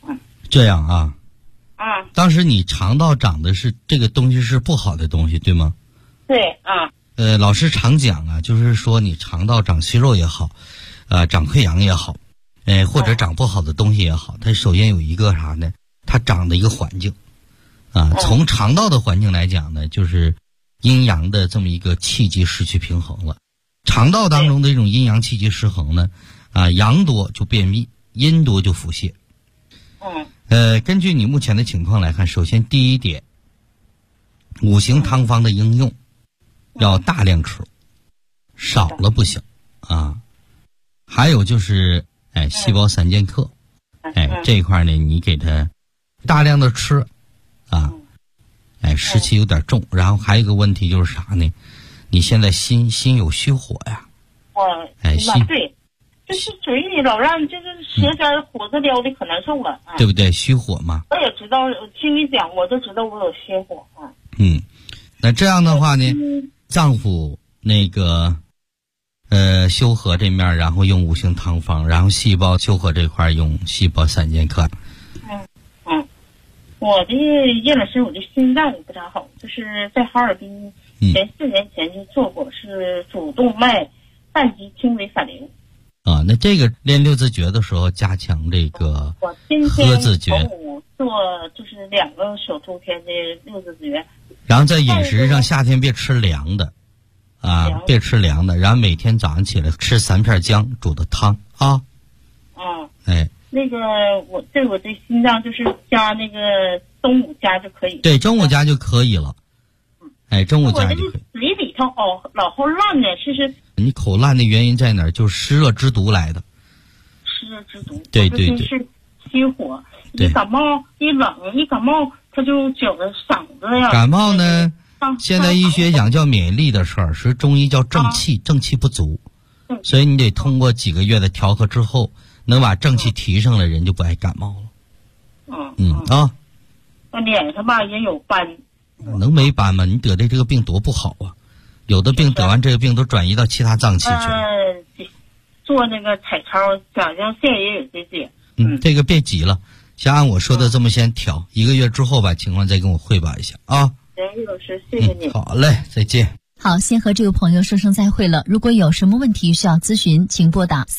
S4: 这样啊。
S6: 啊。
S4: 当时你肠道长的是这个东西是不好的东西，对吗？
S6: 对啊。
S4: 老师常讲啊，就是说你肠道长息肉也好，长溃疡也好，或者长不好的东西也好，它首先有一个啥呢？它长的一个环境啊。从肠道的环境来讲呢，就是阴阳的这么一个气机失去平衡了。肠道当中的这种阴阳气机失衡呢，阳多就便秘，阴多就腹泻。根据你目前的情况来看，首先第一点，五行汤方的应用要大量吃，少了不行啊。还有就是细胞三剑客，这一块呢你给它大量的吃啊，湿气有点重。然后还有一个问题就是啥呢？你现在心有虚火呀。心
S6: 对，就是嘴里老让这个舌尖火子撩的可难受了，
S4: 对不对？虚火嘛。
S6: 我也知道，听你讲我都知道我有虚火啊。
S4: 那这样的话呢，脏腑那个修和这面，然后用五行汤方，然后细胞修和这块用细胞三剑客。
S6: 我的叶老师，我的心脏不大好，就是在哈尔滨前4年前就做过，是主动脉半级轻微反流。
S4: 那这个练六字诀的时候，加强这个喝字诀。我今天中午
S6: 做就是2个小周天的六字诀。
S4: 然后在饮食上，夏天别吃凉的，别吃凉的。然后每天早上起来吃3片姜煮的汤啊。
S6: 那个我对我的心脏就是加那个中午加就可以。
S4: 对，中午加就可以了。中午加就可以。
S6: 嘴里头老后烂的，是
S4: 你口烂的原因在哪儿？就是湿热之毒来的。
S6: 湿热之毒。
S4: 对。
S6: 是虚火，一感冒一冷一感冒，他就觉得嗓子呀。
S4: 感冒呢，现在医学讲叫免疫力的事儿，是中医叫正气，正气不足，所以你得通过几个月的调和之后，能把正气提上来，人就不爱感冒了。
S6: 脸上吧也有斑。
S4: 能没斑吗？你得的这个病多不好啊！有的病得完这个病都转移到其他脏器去了。
S6: 做那个彩超，讲究现在也有这些。
S4: 这个别急了，先按我说的这么先调，1个月之后把情况再跟我汇报一下啊。
S6: 行，老师，谢谢你。
S4: 好嘞，再见。
S5: 好，先和这位朋友说声再会了。如果有什么问题需要咨询，请拨打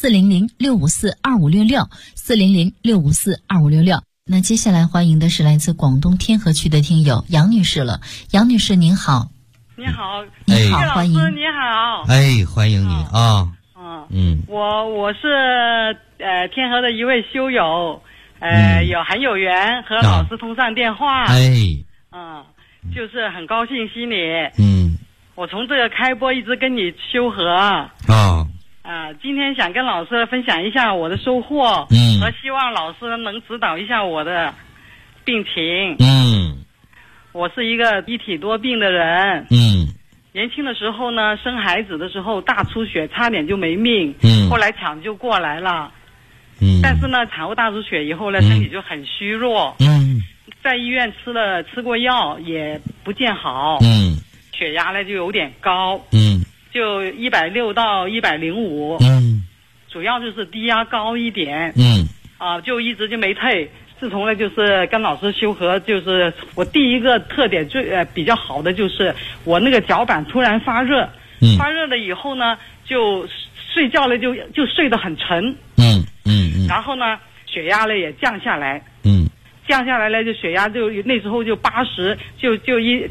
S5: 400-654-2566，400-654-2566。那接下来欢迎的是来自广东天河区的听友杨女士了。杨女士您好。
S7: 你好。
S5: 你好，欢迎。
S7: 你好。
S4: 欢迎你啊。
S7: 我是天河的一位修友，很有缘和老师通上电话。就是很高兴悉你。我从这个开播一直跟你修和。今天想跟老师分享一下我的收获，和希望老师能指导一下我的病情。我是一个一体多病的人。年轻的时候呢，生孩子的时候大出血，差点就没命。后来抢救过来了。但是呢，产后大出血以后呢，身体就很虚弱。在医院吃过药也不见好。血压呢就有点高。就160到105。主要就是低压高一点。就一直就没退。自从呢就是跟老师修和，就是我第一个特点比较好的就是我那个脚板突然发热。发热了以后呢，就睡觉了就睡得很沉。然后呢血压呢也降下来。降下来了，就血压就那时候就80，就是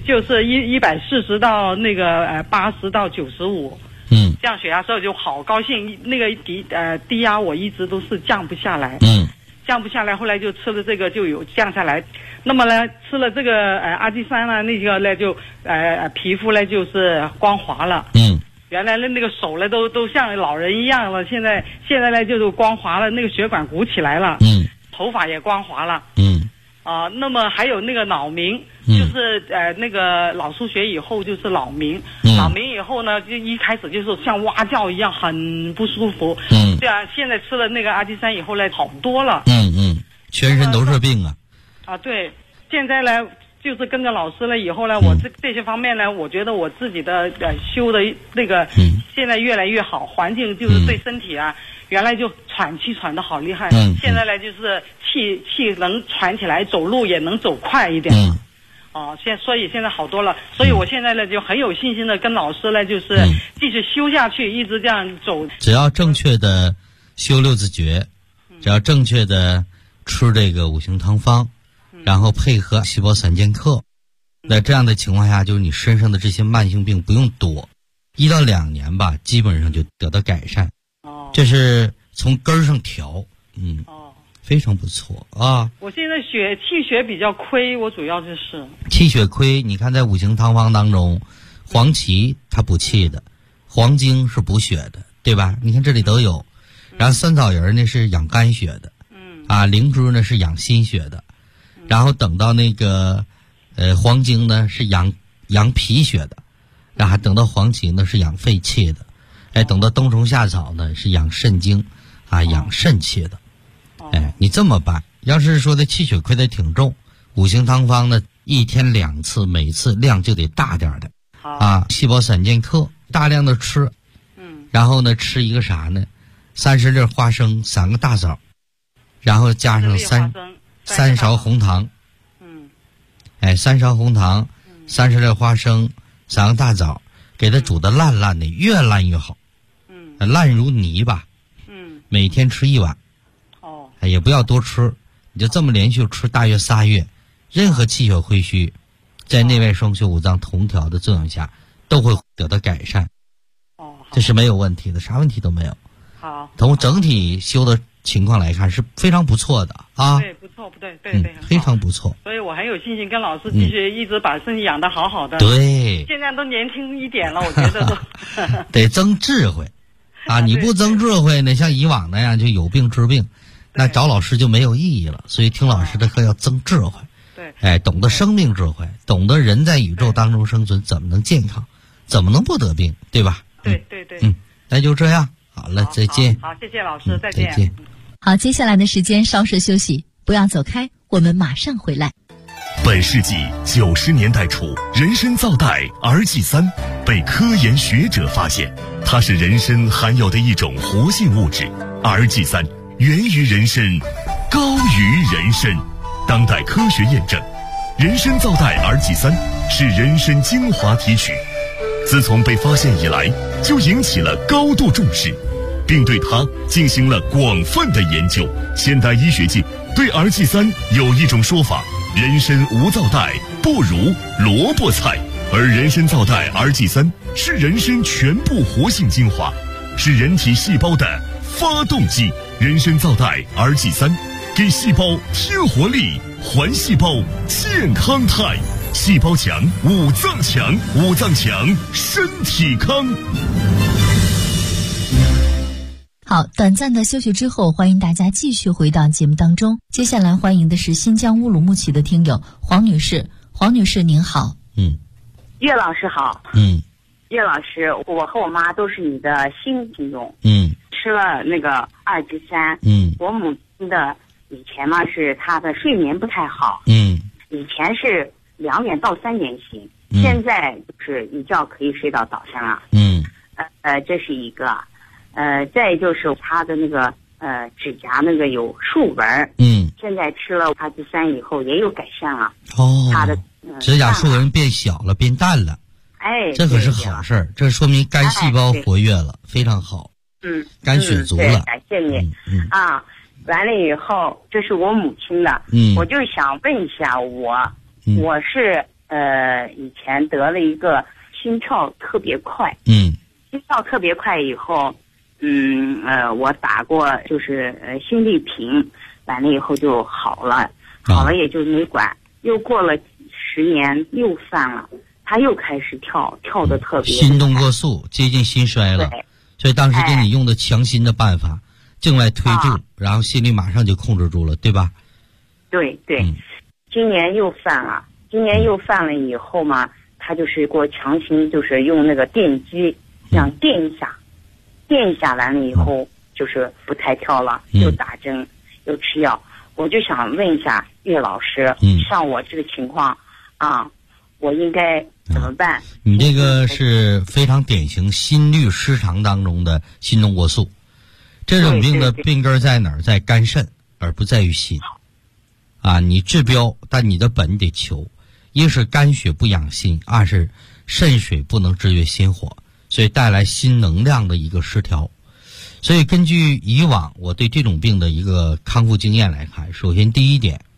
S7: 140到那个80到95。降血压之后就好高兴，那个低压我一直都是降不下来。降不下来，后来就吃了这个就有降下来。那么呢，吃了这个阿基酸呢，那个呢就皮肤呢就是光滑了。原来那个手呢都像老人一样了，现在呢就是光滑了，那个血管鼓起来了。头发也光滑了。那么还有那个脑鸣，就是那个脑出血以后就是脑鸣。脑鸣以后呢，就一开始就是像蛙叫一样，很不舒服。这样现在吃了那个阿基酸以后呢，好多了。
S4: 全身都是病啊。
S7: 对，现在呢就是跟着老师了以后呢，我这些方面呢，我觉得我自己的修的那个现在越来越好，环境就是对身体啊原来就喘气喘得好厉害，现在呢就是气能喘起来，走路也能走快一点。所以现在好多了，所以我现在呢就很有信心的跟老师呢就是继续修下去，一直这样走。
S4: 只要正确的修六字诀，只要正确的吃这个五行汤方，然后配合细胞散健克，在这样的情况下，就是你身上的这些慢性病不用多，1到2年吧，基本上就得到改善。这是从根儿上调，非常不错啊！
S7: 我现在气血比较亏，我主要就是
S4: 气血亏。你看在五行汤方当中，黄芪它补气的，黄精是补血的，对吧？你看这里都有。然后酸枣仁呢是养肝血的，灵芝呢是养心血的，然后等到那个黄精呢是养脾血的，然后等到黄芪呢是养肺气的，等到冬虫夏草呢是养肾精养肾气的。你这么办，要是说的气血亏的挺重，五行汤方呢1天2次，每次量就得大点的细胞散健克大量的吃，然后呢吃一个啥呢，30粒花生，3个大枣，然后加上3勺红糖，3勺红糖，30粒花生，3个大枣，给它煮得烂烂的，越烂越好，烂如泥巴，每天吃1碗。也不要多吃，你就这么连续吃大约3月，任何气血亏虚，在内外双修五脏同调的作用下，都会得到改善。这是没有问题的，啥问题都没有。
S7: 好，
S4: 从整体修的情况来看是非常不错的啊。
S7: 对，不错，不对，对，
S4: 非常不错。
S7: 所以我很有信心跟老师继续一直把身体养得好好的。
S4: 对，
S7: 现在都年轻一点了，我觉得都
S4: 得增智慧你不增智慧呢，像以往那样就有病治病。那找老师就没有意义了，所以听老师的课要增智慧。
S7: 对，
S4: 懂得生命智慧，懂得人在宇宙当中生存怎么能健康，怎么能不得病，对吧？
S7: 对，
S4: 那就这样，好了，再见。
S7: 好，谢谢老师，再见。
S4: 再见。
S5: 好，接下来的时间稍事休息，不要走开，我们马上回来。
S2: 本世纪90年代初，人参皂苷 RG3 被科研学者发现，它是人参含有的一种活性物质。RG3源于人参，高于人参。当代科学验证，人参皂苷 RG3 是人参精华提取。自从被发现以来，就引起了高度重视，并对它进行了广泛的研究。现代医学界对 RG3 有一种说法：人参无皂苷，不如萝卜菜。而人参皂苷 RG3 是人参全部活性精华，是人体细胞的发动机。人参皂苷 RG3 给细胞添活力，还细胞健康态。细胞强，五脏强，五脏强，身体康。
S5: 好，短暂的休息之后，欢迎大家继续回到节目当中。接下来欢迎的是新疆乌鲁木齐的听友黄女士。黄女士您好。
S8: 岳老师好。岳老师，我和我妈都是你的新听众。吃了那个2G3。我母亲的以前嘛是她的睡眠不太好。以前是2点到3点醒，现在就是一觉可以睡到早上了。这是一个。再就是她的那个指甲那个有竖纹。现在吃了2G3以后也有改善了。她的
S4: 指甲竖纹变小了，变淡了。这可是好事儿，这说明肝细胞活跃了，非常好。肝血足了。
S8: 感谢你。完了以后，这是我母亲的。我就想问一下我是以前得了一个心跳特别快。心跳特别快以后，我打过就是心律平，完了以后就好了，也就没管。又过了10年又犯了，他又开始跳得特别
S4: 心动过速，接近心衰了。所以当时给你用的强心的办法，静脉推注，然后心率马上就控制住了，对吧？
S8: 对。今年又犯了以后嘛，他就是给我强行就是用那个电击这样电一下完了以后就是不太跳了，又打针又吃药。我就想问一下岳老师，像我这个情况我应该怎么办？
S4: 你这个是非常典型心律失常当中的心动过速， 这种病的病根在哪儿？在肝肾，而不在于心。啊，你治标，但你的本得求。一是肝血不养心，二是肾水不能制约心火，所以带来心能量的一个失调。所以根据以往我对这种病的一个康复经验来看，首先第一点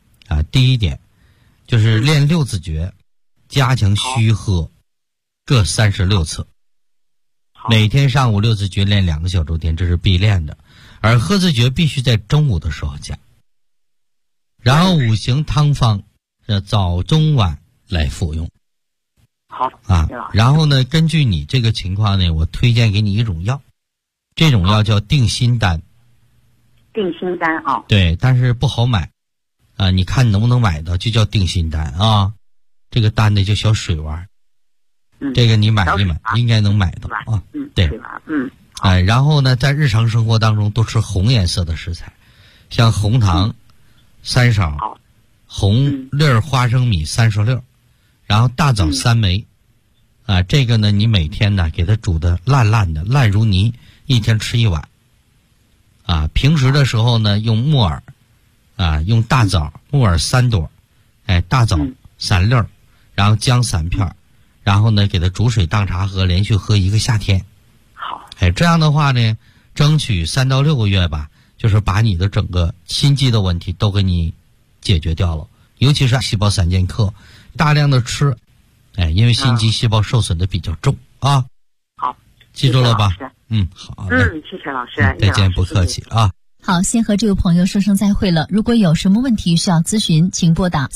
S4: 就是练六字诀，加强虚喝各36次，每天上午六字诀练2个小周天，这是必练的。而喝字诀必须在中午的时候加，然后5行汤方早中晚来服用。
S8: 好
S4: 啊，然后呢，根据你这个情况呢，我推荐给你一种药，这种药叫定心丹。
S8: 定心丹啊？
S4: 对，但是不好买啊，你看能不能买到？就叫定心丹啊，这个丹的叫小水丸。这个你买一买，应该能买到啊。对，然后呢，在日常生活当中多吃红颜色的食材，像红糖3勺，红粒花生米36，然后大枣3枚，啊，这个呢，你每天呢给它煮的烂烂的，烂如泥，一天吃1碗。啊，平时的时候呢，用木耳，啊，用大枣，木耳3朵，哎，大枣3粒，然后姜3片。然后呢，给它煮水当茶喝，连续喝1个夏天。
S8: 好，
S4: 哎，这样的话呢，争取3到6个月吧，就是把你的整个心肌的问题都给你解决掉了。尤其是细胞3剑客，大量的吃，哎，因为心肌细胞受损的比较重啊。
S8: 好，
S4: 记住了吧？好。
S8: 谢谢老师。
S4: 再见，不客气啊。
S5: 好，先和这位朋友说声再会了。如果有什么问题需要咨询，请拨打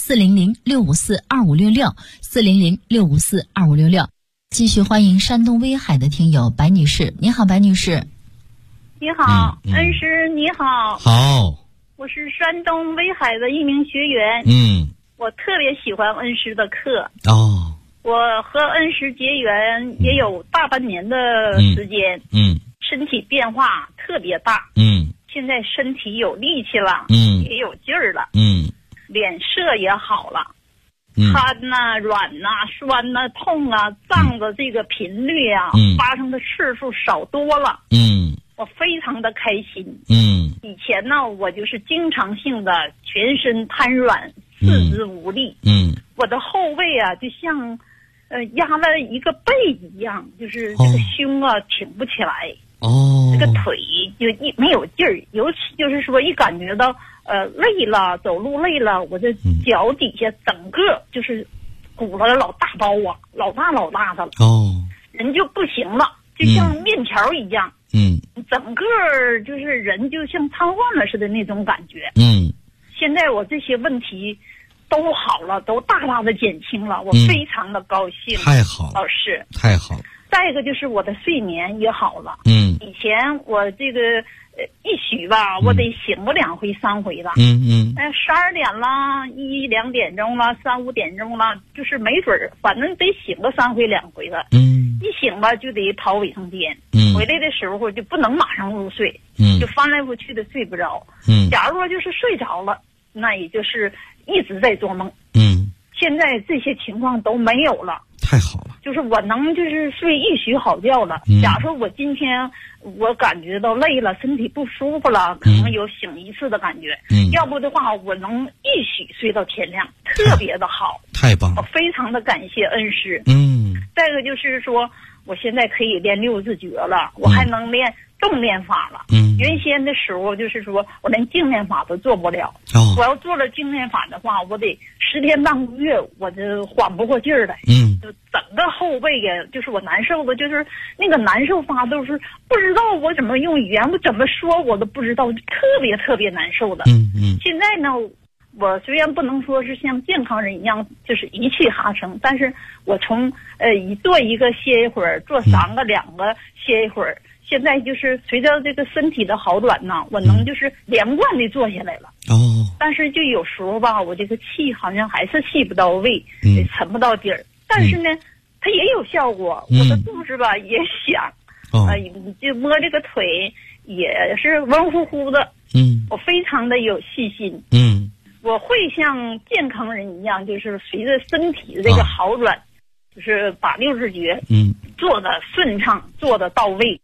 S5: 400-654-2566，400-654-2566。继续欢迎山东威海的听友白女士。你好，白女士。
S9: 你好，恩师你好。
S4: 好。
S9: 我是山东威海的一名学员。我特别喜欢恩师的课。我和恩师结缘也有大半年的时间。身体变化特别大。现在身体有力气了，也有劲儿了，脸色也好了，瘫呐、软呐、酸呐、痛啊、胀的这个频率啊，发生的次数少多了，我非常的开心。以前呢，我就是经常性的全身瘫软，四肢无力，我的后背啊，就像压了一个背一样，就是这个胸啊挺不起来。这个腿就没有劲儿，尤其就是说一感觉到累了，走路累了，我这脚底下整个就是鼓了老大包啊，老大的了。人就不行了，就像面条一样。整个就是人就像瘫痪了似的那种感觉。现在我这些问题都好了，都大大的减轻了，我非常的高兴。
S4: 太好了，
S9: 老师，
S4: 太好了。
S9: 再一个就是我的睡眠也好了。以前我这个一宿吧，我得醒个2回3回的。12点了，1、2点钟了，3、5点钟了，就是没准儿，反正得醒个3回2回的。一醒吧就得跑卫生间。回来的时候就不能马上入睡。就翻来覆去的睡不着。假如说就是睡着了，那也就是一直在做梦。现在这些情况都没有了。
S4: 太好了，
S9: 就是我能就是睡一宿好觉了。假如说我今天我感觉到累了，身体不舒服了，可能有醒一次的感觉。要不的话，我能一宿睡到天亮，特别的好。
S4: 太棒了，
S9: 我非常的感谢恩师。再一个就是说，我现在可以练6字诀了，我还能练动练法了。原先的时候就是说我连静练法都做不了。我要做了静练法的话，我得10天半个月，我就缓不过劲儿来。就整个后背呀，就是我难受的，就是那个难受法都是不知道我怎么用语言，我怎么说我都不知道，特别特别难受的。现在呢，我虽然不能说是像健康人一样就是一气哈成，但是我从做一个歇一会儿，做3个2个歇一会儿。现在就是随着这个身体的好转呢，我能就是连贯的做下来了。但是就有时候吧，我这个气好像还是气不到位，沉不到底儿。但是呢，它也有效果。我的肚子吧也响，就摸这个腿也是温乎乎的。我非常的有信心。我会像健康人一样，就是随着身体的这个好转，就是把6字诀做的顺畅，做的到位。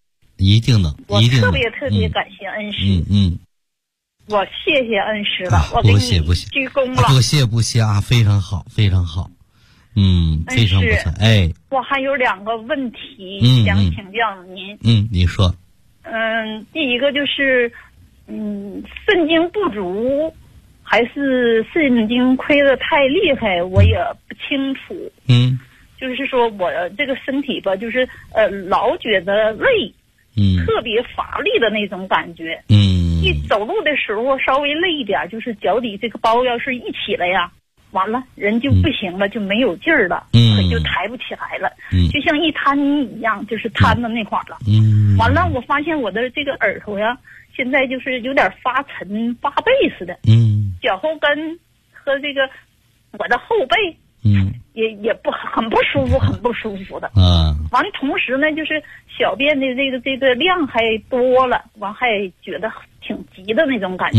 S4: 一定能，
S9: 我
S4: 一定能。
S9: 特别特别感谢恩师。我谢谢恩师了，我给你鞠躬了。
S4: 多谢不谢啊，非常好，非常好。非常不错。哎，
S9: 我还有2个问题想请教您。
S4: 你说。
S9: 第一个就是肾精不足，还是肾精亏得太厉害，我也不清楚。就是说我这个身体吧，就是老觉得累，特别乏力的那种感觉。一走路的时候稍微累一点，就是脚底这个包要是一起来呀，完了人就不行了，就没有劲儿了，腿就抬不起来了，就像一滩泥一样，就是瘫到那块儿了。完了我发现我的这个耳朵呀，现在就是有点发沉发背似的。脚后跟和这个我的后背也很不舒服，很不舒服的。完了同时呢，就是小便的这个量还多了，完还觉得挺急的那种感觉。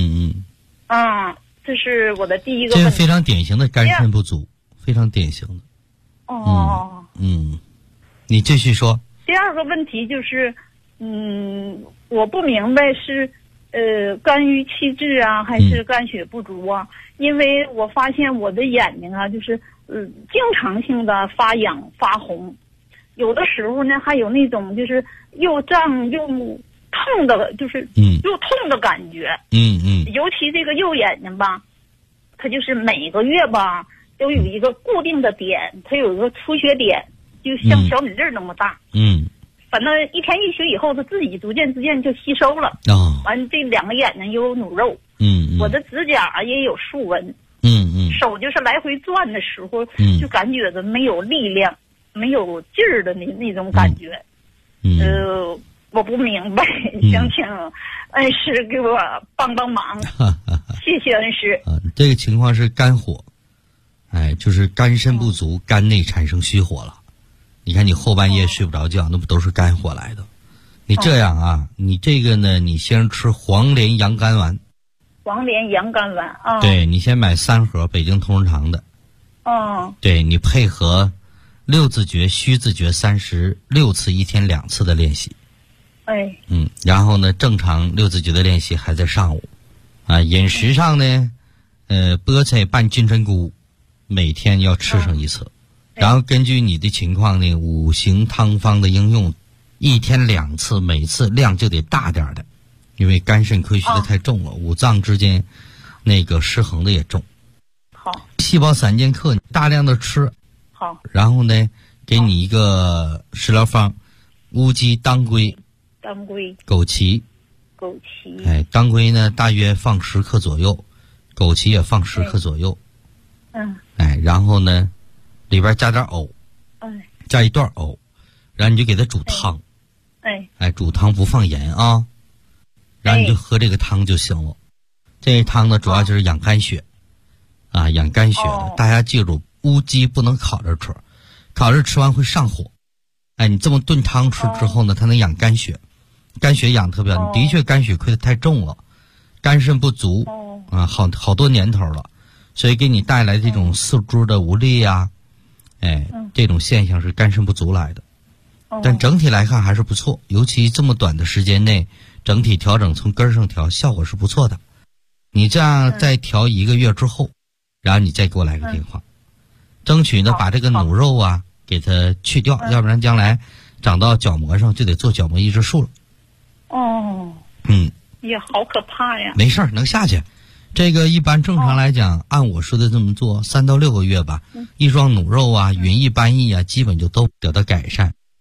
S9: 这是我的第一个问题。
S4: 这是非常典型的肝肾不足，非常典型的。你继续说。
S9: 第2个问题就是，我不明白是肝郁气滞啊，还是肝血不足啊？因为我发现我的眼睛啊，就是经常性的发痒发红，有的时候呢还有那种就是又胀又痛的，就是又痛的感觉。尤其这个右眼睛吧，它就是每个月吧都有一个固定的点，它有一个出血点，就像小米粒那么大。反正一天一宿以后，它自己逐渐就吸收了。完这2个眼睛有努肉。我的指甲也有竖纹。手就是来回转的时候，就感觉着没有力量，没有劲儿的那种感觉。我不明白，想请恩师给我帮忙。谢谢恩师。
S4: 这个情况是肝火，就是肝肾不足，肝内产生虚火了。你看你后半夜睡不着觉，那不都是肝火来的？你这样啊，你这个呢，你先吃黄连羊肝丸。
S9: 黄连羊肝丸啊。
S4: 对，你先买3盒北京同仁堂的。对，你配合6字诀、虚字诀36次，1天2次的练习。然后呢，正常6字诀的练习还在上午。饮食上呢，菠菜拌金针菇，每天要吃上1次。然后根据你的情况呢，5行汤方的应用，1天2次，每次量就得大点的，因为肝肾亏虚的太重了，五脏之间那个失衡的也重。
S9: 好，
S4: 细胞散健克大量的吃。
S9: 好，
S4: 然后呢，给你一个食疗方：乌鸡、当归、枸杞。当归呢大约放10克左右，枸杞也放10克左右。然后呢，里边加点藕，加一段藕，然后你就给它煮汤。煮汤不放盐啊，然后你就喝这个汤就行了。这汤呢主要就是养肝血养肝血的。大家记住，乌鸡不能烤着吃，烤着吃完会上火。你这么炖汤吃之后呢，它能养肝血，肝血养特别好。你的确肝血亏得太重了，肝肾不足好多年头了，所以给你带来这种四肢的无力这种现象是肝肾不足来的。但整体来看还是不错，尤其这么短的时间内，整体调整从根上调，效果是不错的。你这样再调1个月之后，然后你再给我来个电话，争取呢把这个努肉给它去掉，要不然将来长到角膜上就得做角膜抑制术了。
S9: 也好可怕呀。
S4: 没事儿，能下去。这个一般正常来讲，按我说的这么做，3到6个月吧，一桩努肉云翳斑翳基本就都得到改善。